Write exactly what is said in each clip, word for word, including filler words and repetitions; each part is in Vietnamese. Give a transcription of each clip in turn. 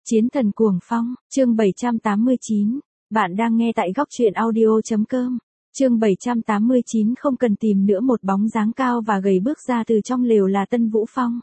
Chiến thần cuồng phong, chương bảy trăm tám mươi chín. Bạn đang nghe tại góc truyện audio.com. Chương bảy trăm tám mươi chín không cần tìm nữa, một bóng dáng cao và gầy bước ra từ trong lều là Tân Vũ Phong.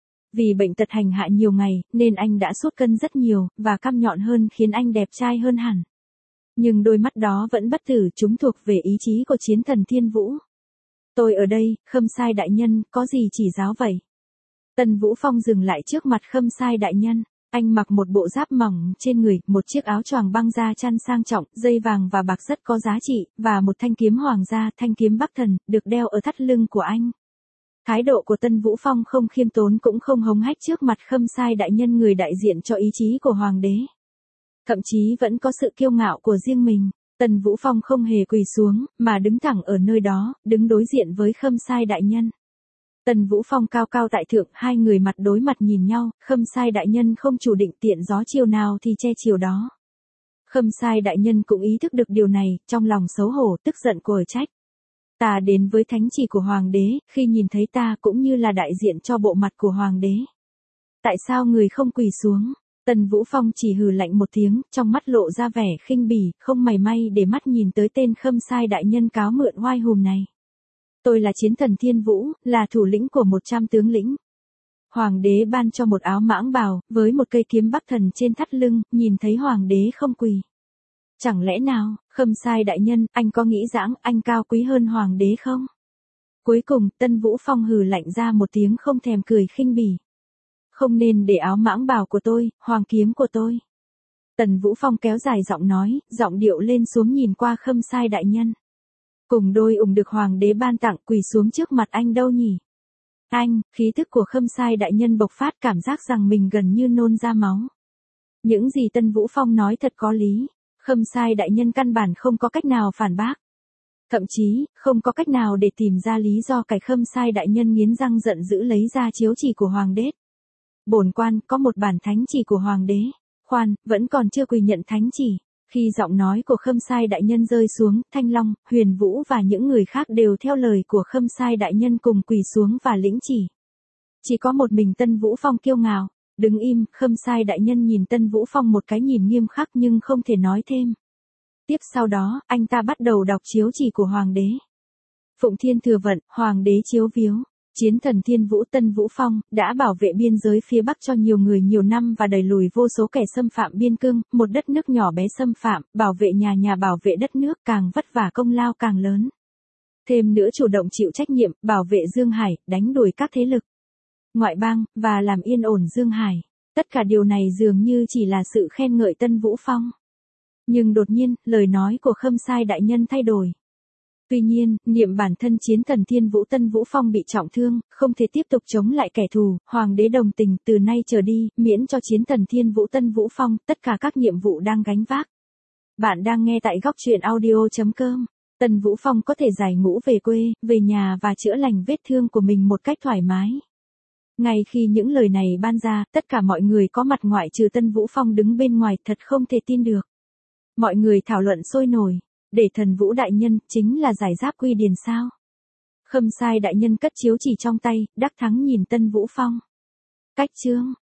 Vì bệnh tật hành hạ nhiều ngày, nên anh đã sút cân rất nhiều, và căm nhọn hơn khiến anh đẹp trai hơn hẳn. Nhưng đôi mắt đó vẫn bất tử, chúng thuộc về ý chí của chiến thần Thiên Vũ. Tôi ở đây, Khâm Sai đại nhân, có gì chỉ giáo vậy? Tân Vũ Phong dừng lại trước mặt Khâm Sai đại nhân. Anh mặc một bộ giáp mỏng trên người, một chiếc áo choàng băng da chăn sang trọng, dây vàng và bạc rất có giá trị, và một thanh kiếm hoàng gia, thanh kiếm Bắc Thần, được đeo ở thắt lưng của anh. Thái độ của Tân Vũ Phong không khiêm tốn cũng không hống hách trước mặt Khâm Sai đại nhân, người đại diện cho ý chí của hoàng đế. Thậm chí vẫn có sự kiêu ngạo của riêng mình. Tân Vũ Phong không hề quỳ xuống, mà đứng thẳng ở nơi đó, đứng đối diện với Khâm Sai đại nhân. Tân Vũ Phong cao cao tại thượng, hai người mặt đối mặt nhìn nhau, Khâm Sai đại nhân không chủ định tiện gió chiều nào thì che chiều đó. Khâm Sai đại nhân cũng ý thức được điều này, trong lòng xấu hổ, tức giận của trách. Ta đến với thánh chỉ của hoàng đế, khi nhìn thấy ta cũng như là đại diện cho bộ mặt của hoàng đế. Tại sao người không quỳ xuống? Tân Vũ Phong chỉ hừ lạnh một tiếng, trong mắt lộ ra vẻ khinh bỉ, không mảy may để mắt nhìn tới tên Khâm Sai đại nhân cáo mượn oai hùng này. Tôi là chiến thần Thiên Vũ, là thủ lĩnh của một trăm tướng lĩnh. Hoàng đế ban cho một áo mãng bào, với một cây kiếm Bắc Thần trên thắt lưng, nhìn thấy hoàng đế không quỳ. Chẳng lẽ nào, Khâm Sai đại nhân, anh có nghĩ rằng anh cao quý hơn hoàng đế không? Cuối cùng, Tân Vũ Phong hừ lạnh ra một tiếng không thèm cười khinh bỉ. Không nên để áo mãng bào của tôi, hoàng kiếm của tôi. Tần Vũ Phong kéo dài giọng nói, giọng điệu lên xuống nhìn qua Khâm Sai đại nhân. Cùng đôi ủng được hoàng đế ban tặng, quỳ xuống trước mặt anh đâu nhỉ? Anh, khí thức của Khâm Sai đại nhân bộc phát, cảm giác rằng mình gần như nôn ra máu. Những gì Tân Vũ Phong nói thật có lý, Khâm Sai đại nhân căn bản không có cách nào phản bác. Thậm chí, không có cách nào để tìm ra lý do cái Khâm Sai đại nhân nghiến răng giận dữ lấy ra chiếu chỉ của hoàng đế. Bổn quan, có một bản thánh chỉ của hoàng đế. Khoan, vẫn còn chưa quỳ nhận thánh chỉ. Khi giọng nói của Khâm Sai đại nhân rơi xuống, Thanh Long, Huyền Vũ và những người khác đều theo lời của Khâm Sai đại nhân cùng quỳ xuống và lĩnh chỉ. Chỉ có một mình Tân Vũ Phong kiêu ngạo, đứng im. Khâm Sai đại nhân nhìn Tân Vũ Phong một cái nhìn nghiêm khắc nhưng không thể nói thêm. Tiếp sau đó, anh ta bắt đầu đọc chiếu chỉ của hoàng đế. Phụng Thiên Thừa Vận, hoàng đế chiếu viếu. Chiến thần Thiên Vũ Tân Vũ Phong đã bảo vệ biên giới phía Bắc cho nhiều người nhiều năm và đẩy lùi vô số kẻ xâm phạm biên cương, một đất nước nhỏ bé xâm phạm, bảo vệ nhà nhà bảo vệ đất nước, càng vất vả công lao càng lớn. Thêm nữa chủ động chịu trách nhiệm, bảo vệ Dương Hải, đánh đuổi các thế lực ngoại bang, và làm yên ổn Dương Hải. Tất cả điều này dường như chỉ là sự khen ngợi Tân Vũ Phong. Nhưng đột nhiên, lời nói của Khâm Sai đại nhân thay đổi. Tuy nhiên, niệm bản thân chiến thần Thiên Vũ Tân Vũ Phong bị trọng thương, không thể tiếp tục chống lại kẻ thù, hoàng đế đồng tình, từ nay trở đi, miễn cho chiến thần Thiên Vũ Tân Vũ Phong, tất cả các nhiệm vụ đang gánh vác. Bạn đang nghe tại góc truyện audio.com. Tân Vũ Phong có thể giải ngũ về quê, về nhà và chữa lành vết thương của mình một cách thoải mái. Ngay khi những lời này ban ra, tất cả mọi người có mặt ngoại trừ Tân Vũ Phong đứng bên ngoài, thật không thể tin được. Mọi người thảo luận sôi nổi. Để thần Vũ đại nhân, chính là giải giáp quy điền sao? Khâm Sai đại nhân cất chiếu chỉ trong tay, đắc thắng nhìn Tân Vũ Phong. Cách chương,